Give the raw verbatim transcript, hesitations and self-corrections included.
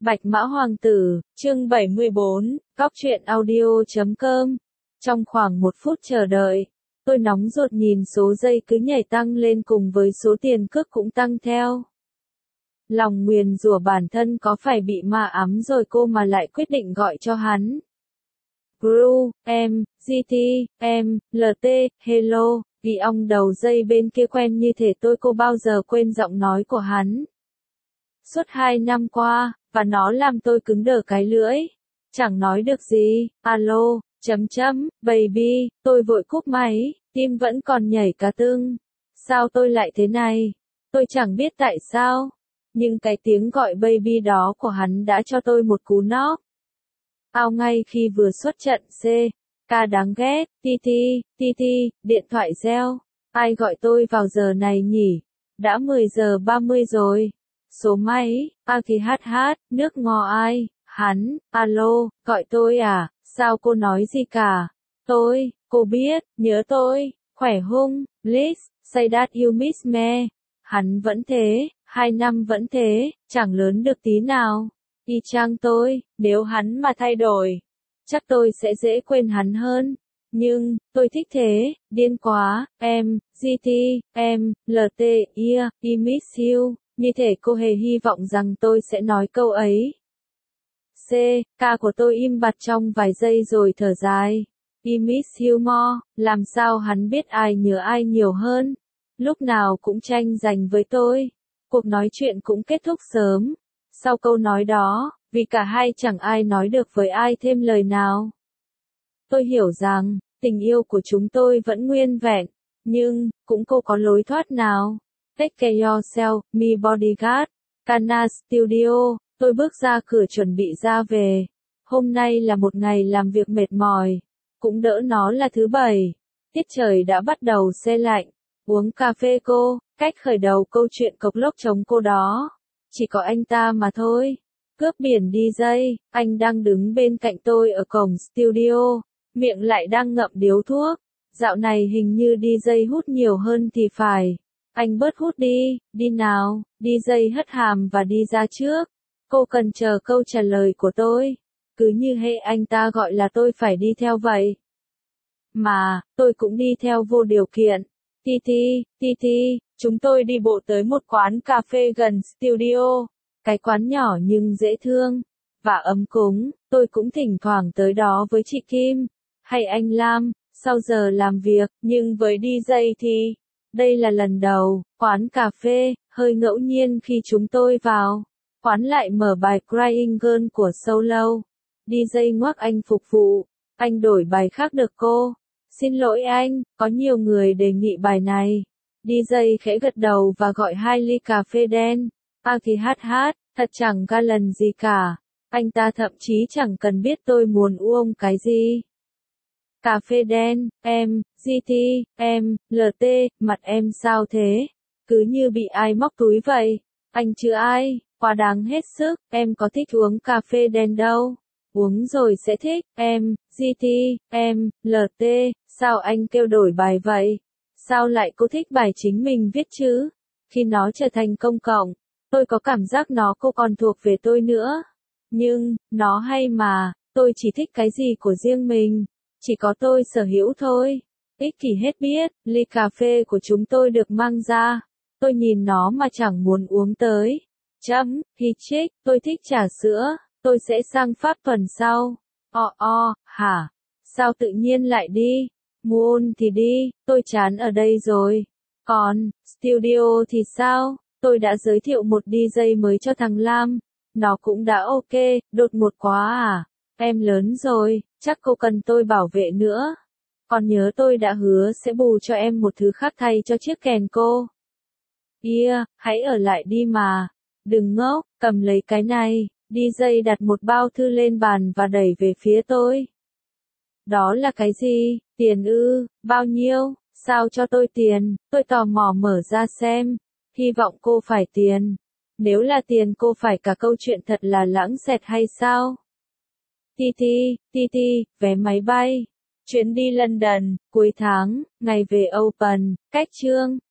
Bạch Mã Hoàng tử, chương bảy mươi bốn, Cóc truyện audio chấm com. Trong khoảng một phút chờ đợi, tôi nóng ruột nhìn số giây cứ nhảy tăng lên cùng với số tiền cước cũng tăng theo. Lòng nguyền rủa bản thân có phải bị ma ám rồi cô mà lại quyết định gọi cho hắn. Gru, em, giê tê, em, lờ tê, hello, ghi ong đầu dây bên kia quen như thể tôi cô bao giờ quên giọng nói của hắn. Suốt hai năm qua, và nó làm tôi cứng đờ cái lưỡi. Chẳng nói được gì, alo, chấm chấm, baby, tôi vội cúp máy, tim vẫn còn nhảy cả tưng. Sao tôi lại thế này? Tôi chẳng biết tại sao. Nhưng cái tiếng gọi baby đó của hắn đã cho tôi một cú knock. Ao ngay khi vừa xuất trận C. Ca đáng ghét, ti ti, ti ti, điện thoại reo. Ai gọi tôi vào giờ này nhỉ? Đã mười giờ ba mươi rồi. Số máy, a thì hát hát, nước ngò ai, hắn, alo, gọi tôi à, sao cô nói gì cả? Tôi, cô biết, nhớ tôi, khỏe hung, please, say that you miss me. Hắn vẫn thế, hai năm vẫn thế, chẳng lớn được tí nào. Y chang tôi, nếu hắn mà thay đổi, chắc tôi sẽ dễ quên hắn hơn. Nhưng, tôi thích thế, điên quá, em, giê tê, em, lờ tê, yeah, I miss you. Như thể cô hề hy vọng rằng tôi sẽ nói câu ấy. C. Ca của tôi im bặt trong vài giây rồi thở dài. I miss you more. Làm sao hắn biết ai nhớ ai nhiều hơn? Lúc nào cũng tranh giành với tôi. Cuộc nói chuyện cũng kết thúc sớm. Sau câu nói đó, vì cả hai chẳng ai nói được với ai thêm lời nào. Tôi hiểu rằng, tình yêu của chúng tôi vẫn nguyên vẹn. Nhưng, cũng cô có lối thoát nào? Take care yourself, me bodyguard. Kana Studio, tôi bước ra cửa chuẩn bị ra về. Hôm nay là một ngày làm việc mệt mỏi. Cũng đỡ nó là thứ bảy. Tiết trời đã bắt đầu se lạnh. Uống cà phê cô, cách khởi đầu câu chuyện cộc lốc chống cô đó. Chỉ có anh ta mà thôi. Cướp biển đi dây, anh đang đứng bên cạnh tôi ở cổng studio. Miệng lại đang ngậm điếu thuốc. Dạo này hình như đi dây hút nhiều hơn thì phải. Anh bớt hút đi, đi nào, đi dây hất hàm và đi ra trước. Cô cần chờ câu trả lời của tôi. Cứ như hệ anh ta gọi là tôi phải đi theo vậy. Mà, tôi cũng đi theo vô điều kiện. Ti ti, ti ti, chúng tôi đi bộ tới một quán cà phê gần studio. Cái quán nhỏ nhưng dễ thương. Và ấm cúng, tôi cũng thỉnh thoảng tới đó với chị Kim. Hay anh Lam, sau giờ làm việc, nhưng với đi dây thì... Đây là lần đầu, quán cà phê, hơi ngẫu nhiên khi chúng tôi vào. Quán lại mở bài Crying Girl của Solo. đi jay ngoắc anh phục vụ. Anh đổi bài khác được cô. Xin lỗi anh, có nhiều người đề nghị bài này. đi jay khẽ gật đầu và gọi hai ly cà phê đen. A thì hát hát, thật chẳng ga lần gì cả. Anh ta thậm chí chẳng cần biết tôi muốn uống cái gì. Cà phê đen, em, giê tê, em, lờ tê, mặt em sao thế? Cứ như bị ai móc túi vậy. Anh chứ ai, quá đáng hết sức, em có thích uống cà phê đen đâu. Uống rồi sẽ thích, em, giê tê, em, lờ tê, sao anh kêu đổi bài vậy? Sao lại cô thích bài chính mình viết chứ? Khi nó trở thành công cộng, tôi có cảm giác nó cô còn thuộc về tôi nữa. Nhưng, nó hay mà, tôi chỉ thích cái gì của riêng mình. Chỉ có tôi sở hữu thôi. Ích kỷ hết biết, ly cà phê của chúng tôi được mang ra. Tôi nhìn nó mà chẳng muốn uống tới. Chấm, hi chích, tôi thích trà sữa. Tôi sẽ sang Pháp tuần sau. O o, hả? Sao tự nhiên lại đi? Muốn thì đi, tôi chán ở đây rồi. Còn, studio thì sao? Tôi đã giới thiệu một đi jay mới cho thằng Lam. Nó cũng đã ok, đột ngột quá à? Em lớn rồi, chắc cô cần tôi bảo vệ nữa. Còn nhớ tôi đã hứa sẽ bù cho em một thứ khác thay cho chiếc kèn cô. Yeah, hãy ở lại đi mà. Đừng ngốc, cầm lấy cái này. đi jay đặt một bao thư lên bàn và đẩy về phía tôi. Đó là cái gì? Tiền ư? Bao nhiêu? Sao cho tôi tiền? Tôi tò mò mở ra xem. Hy vọng cô phải tiền. Nếu là tiền cô phải cả câu chuyện thật là lãng xẹt hay sao? Ti ti, ti ti, vé máy bay. Chuyến đi London, cuối tháng, ngày về Open, cách chương.